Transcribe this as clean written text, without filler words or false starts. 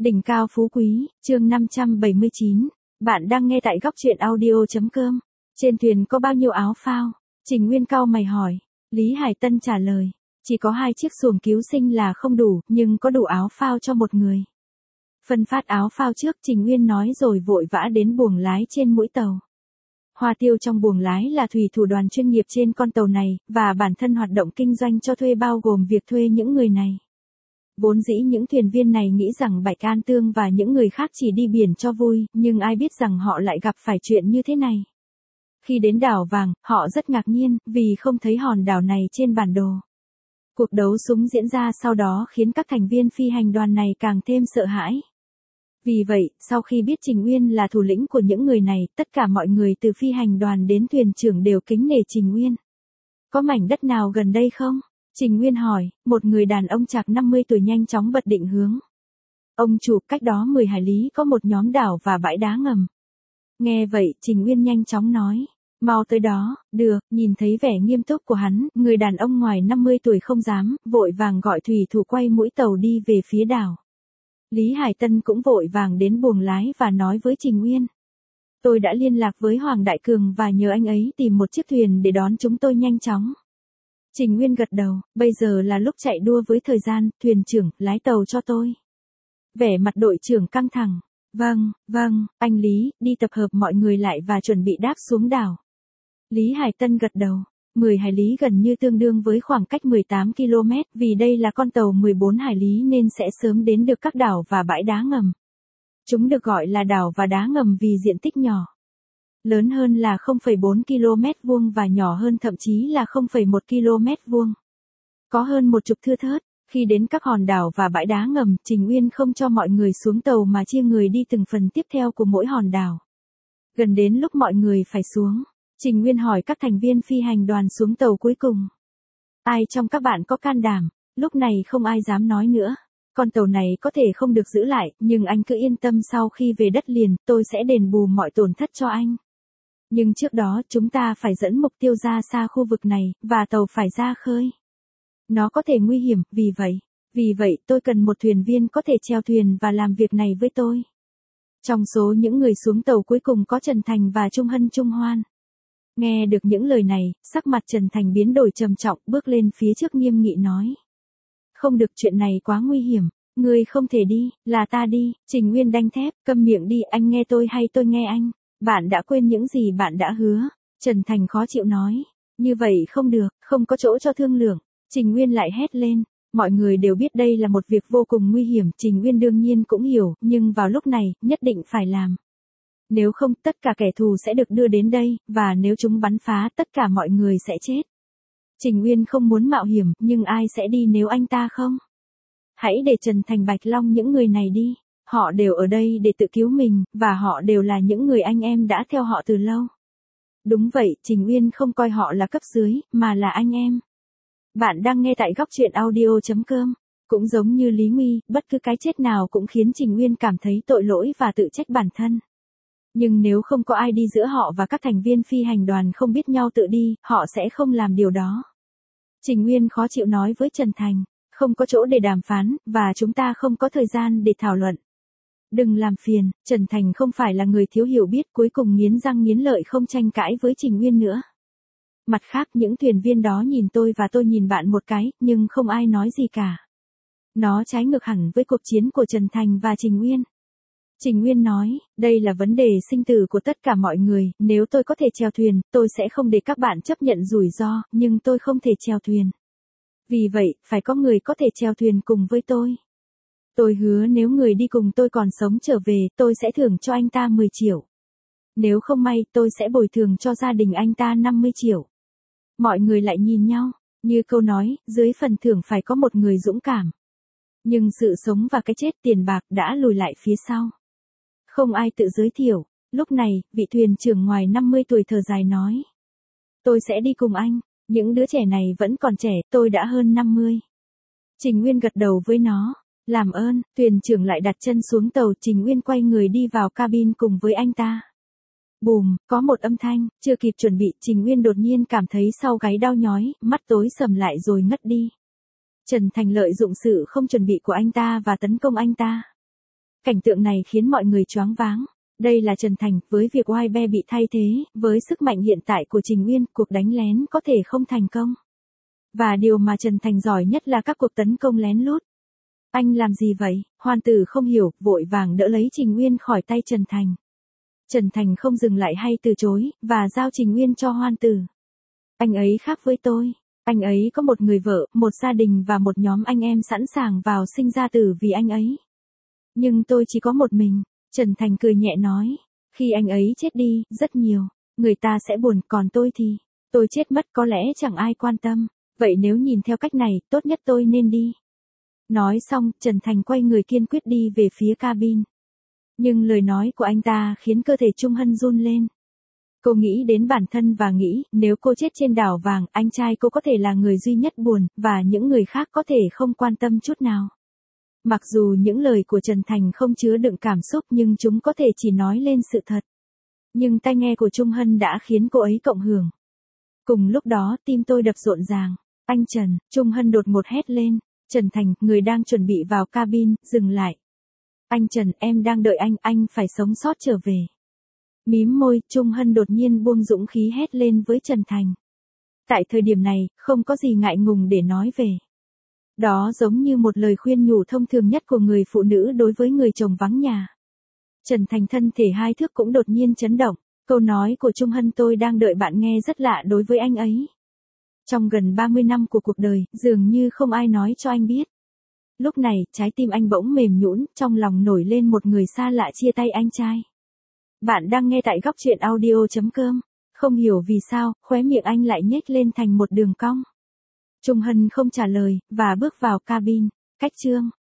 Đỉnh cao phú quý, chương 579. Bạn đang nghe tại góc truyện audio.com. Trên thuyền có bao nhiêu áo phao? Trình Nguyên cau mày hỏi. Lý Hải Tân trả lời. Chỉ có 2 chiếc xuồng cứu sinh là không đủ, nhưng có đủ áo phao cho một người. Phân phát áo phao trước, Trình Nguyên nói rồi vội vã đến buồng lái trên mũi tàu. Hoa tiêu trong buồng lái là thủy thủ đoàn chuyên nghiệp trên con tàu này, và bản thân hoạt động kinh doanh cho thuê bao gồm việc thuê những người này. Vốn dĩ những thuyền viên này nghĩ rằng Bạch An Tương và những người khác chỉ đi biển cho vui, nhưng ai biết rằng họ lại gặp phải chuyện như thế này. Khi đến đảo vàng, họ rất ngạc nhiên, vì không thấy hòn đảo này trên bản đồ. Cuộc đấu súng diễn ra sau đó khiến các thành viên phi hành đoàn này càng thêm sợ hãi. Vì vậy, sau khi biết Trình Nguyên là thủ lĩnh của những người này, tất cả mọi người từ phi hành đoàn đến thuyền trưởng đều kính nể Trình Nguyên. Có mảnh đất nào gần đây không? Trình Nguyên hỏi, một người đàn ông chạc 50 tuổi nhanh chóng bật định hướng. Ông chủ, cách đó 10 hải lý có một nhóm đảo và bãi đá ngầm. Nghe vậy, Trình Nguyên nhanh chóng nói, mau tới đó. Được. Nhìn thấy vẻ nghiêm túc của hắn, người đàn ông ngoài 50 tuổi không dám, vội vàng gọi thủy thủ quay mũi tàu đi về phía đảo. Lý Hải Tân cũng vội vàng đến buồng lái và nói với Trình Nguyên. Tôi đã liên lạc với Hoàng Đại Cường và nhờ anh ấy tìm một chiếc thuyền để đón chúng tôi nhanh chóng. Trình Nguyên gật đầu, bây giờ là lúc chạy đua với thời gian, thuyền trưởng, lái tàu cho tôi. Vẻ mặt đội trưởng căng thẳng. Vâng, anh Lý, đi tập hợp mọi người lại và chuẩn bị đáp xuống đảo. Lý Hải Tân gật đầu. 10 hải lý gần như tương đương với khoảng cách 18 km, vì đây là con tàu 14 hải lý nên sẽ sớm đến được các đảo và bãi đá ngầm. Chúng được gọi là đảo và đá ngầm vì diện tích nhỏ. Lớn hơn là 0,4 km vuông và nhỏ hơn thậm chí là 0,1 km vuông. Có hơn một chục thưa thớt. Khi đến các hòn đảo và bãi đá ngầm, Trình Nguyên không cho mọi người xuống tàu mà chia người đi từng phần tiếp theo của mỗi hòn đảo. Gần đến lúc mọi người phải xuống, Trình Nguyên hỏi các thành viên phi hành đoàn xuống tàu cuối cùng. Ai trong các bạn có can đảm? Lúc này không ai dám nói nữa. Con tàu này có thể không được giữ lại, nhưng anh cứ yên tâm, sau khi về đất liền, tôi sẽ đền bù mọi tổn thất cho anh. Nhưng trước đó chúng ta phải dẫn mục tiêu ra xa khu vực này, và tàu phải ra khơi. Nó có thể nguy hiểm, vì vậy tôi cần một thuyền viên có thể chèo thuyền và làm việc này với tôi. Trong số những người xuống tàu cuối cùng có Trần Thành và Trung Hân Trung Hoan. Nghe được những lời này, sắc mặt Trần Thành biến đổi trầm trọng, bước lên phía trước nghiêm nghị nói. Không được, chuyện này quá nguy hiểm, ngươi không thể đi, là ta đi. Trình Nguyên đanh thép, câm miệng đi, anh nghe tôi hay tôi nghe anh? Bạn đã quên những gì bạn đã hứa. Trần Thành khó chịu nói. Như vậy không được, không có chỗ cho thương lượng. Trình Nguyên lại hét lên. Mọi người đều biết đây là một việc vô cùng nguy hiểm, Trình Nguyên đương nhiên cũng hiểu, nhưng vào lúc này, nhất định phải làm. Nếu không, tất cả kẻ thù sẽ được đưa đến đây, và nếu chúng bắn phá, tất cả mọi người sẽ chết. Trình Nguyên không muốn mạo hiểm, nhưng ai sẽ đi nếu anh ta không? Hãy để Trần Thành, Bạch Long, những người này đi. Họ đều ở đây để tự cứu mình, và họ đều là những người anh em đã theo họ từ lâu. Đúng vậy, Trình Nguyên không coi họ là cấp dưới, mà là anh em. Bạn đang nghe tại góc truyện audio.com. Cũng giống như Lý Nguy, bất cứ cái chết nào cũng khiến Trình Nguyên cảm thấy tội lỗi và tự trách bản thân. Nhưng nếu không có ai đi giữa họ và các thành viên phi hành đoàn không biết nhau tự đi, họ sẽ không làm điều đó. Trình Nguyên khó chịu nói với Trần Thành, không có chỗ để đàm phán, và chúng ta không có thời gian để thảo luận. Đừng làm phiền. Trần Thành không phải là người thiếu hiểu biết, cuối cùng nghiến răng nghiến lợi không tranh cãi với Trình Nguyên nữa. Mặt khác, những thuyền viên đó nhìn tôi và tôi nhìn bạn một cái, nhưng không ai nói gì cả. Nó trái ngược hẳn với cuộc chiến của Trần Thành và Trình Nguyên. Trình Nguyên nói, đây là vấn đề sinh tử của tất cả mọi người, nếu tôi có thể chèo thuyền, tôi sẽ không để các bạn chấp nhận rủi ro, nhưng tôi không thể chèo thuyền. Vì vậy, phải có người có thể chèo thuyền cùng với tôi. Tôi hứa nếu người đi cùng tôi còn sống trở về, tôi sẽ thưởng cho anh ta 10 triệu. Nếu không may, tôi sẽ bồi thường cho gia đình anh ta 50 triệu. Mọi người lại nhìn nhau, như câu nói, dưới phần thưởng phải có một người dũng cảm. Nhưng sự sống và cái chết, tiền bạc đã lùi lại phía sau. Không ai tự giới thiệu. Lúc này, vị thuyền trưởng ngoài 50 tuổi thở dài nói. Tôi sẽ đi cùng anh, những đứa trẻ này vẫn còn trẻ, tôi đã hơn 50. Trình Nguyên gật đầu với nó. Làm ơn. Thuyền trưởng lại đặt chân xuống tàu, Trình Nguyên quay người đi vào cabin cùng với anh ta. Bùm, có một âm thanh, chưa kịp chuẩn bị, Trình Nguyên đột nhiên cảm thấy sau gáy đau nhói, mắt tối sầm lại rồi ngất đi. Trần Thành lợi dụng sự không chuẩn bị của anh ta và tấn công anh ta. Cảnh tượng này khiến mọi người choáng váng. Đây là Trần Thành, với việc oai be bị thay thế, với sức mạnh hiện tại của Trình Uyên, cuộc đánh lén có thể không thành công. Và điều mà Trần Thành giỏi nhất là các cuộc tấn công lén lút. Anh làm gì vậy? Hoan Tử không hiểu, vội vàng đỡ lấy Trình Uyên khỏi tay Trần Thành. Trần Thành không dừng lại hay từ chối, và giao Trình Uyên cho Hoan Tử. Anh ấy khác với tôi. Anh ấy có một người vợ, một gia đình và một nhóm anh em sẵn sàng vào sinh ra tử vì anh ấy. Nhưng tôi chỉ có một mình. Trần Thành cười nhẹ nói. Khi anh ấy chết đi, rất nhiều, người ta sẽ buồn, còn tôi thì, tôi chết mất có lẽ chẳng ai quan tâm. Vậy nếu nhìn theo cách này, tốt nhất tôi nên đi. Nói xong, Trần Thành quay người kiên quyết đi về phía cabin. Nhưng lời nói của anh ta khiến cơ thể Trung Hân run lên. Cô nghĩ đến bản thân và nghĩ, nếu cô chết trên đảo vàng, anh trai cô có thể là người duy nhất buồn, và những người khác có thể không quan tâm chút nào. Mặc dù những lời của Trần Thành không chứa đựng cảm xúc nhưng chúng có thể chỉ nói lên sự thật. Nhưng tai nghe của Trung Hân đã khiến cô ấy cộng hưởng. Cùng lúc đó, tim tôi đập rộn ràng. Anh Trần, Trung Hân đột ngột hét lên. Trần Thành, người đang chuẩn bị vào cabin, dừng lại. Anh Trần, em đang đợi anh phải sống sót trở về. Mím môi, Trung Hân đột nhiên buông dũng khí hét lên với Trần Thành. Tại thời điểm này, không có gì ngại ngùng để nói về. Đó giống như một lời khuyên nhủ thông thường nhất của người phụ nữ đối với người chồng vắng nhà. Trần Thành thân thể hai thước cũng đột nhiên chấn động. Câu nói của Trung Hân tôi đang đợi bạn nghe rất lạ đối với anh ấy. Trong gần 30 năm của cuộc đời, dường như không ai nói cho anh biết. Lúc này, trái tim anh bỗng mềm nhũn, trong lòng nổi lên một người xa lạ chia tay anh trai. Bạn đang nghe tại góc truyện audio.com. Không hiểu vì sao, khóe miệng anh lại nhếch lên thành một đường cong. Trung Hân không trả lời, và bước vào cabin. Cách chương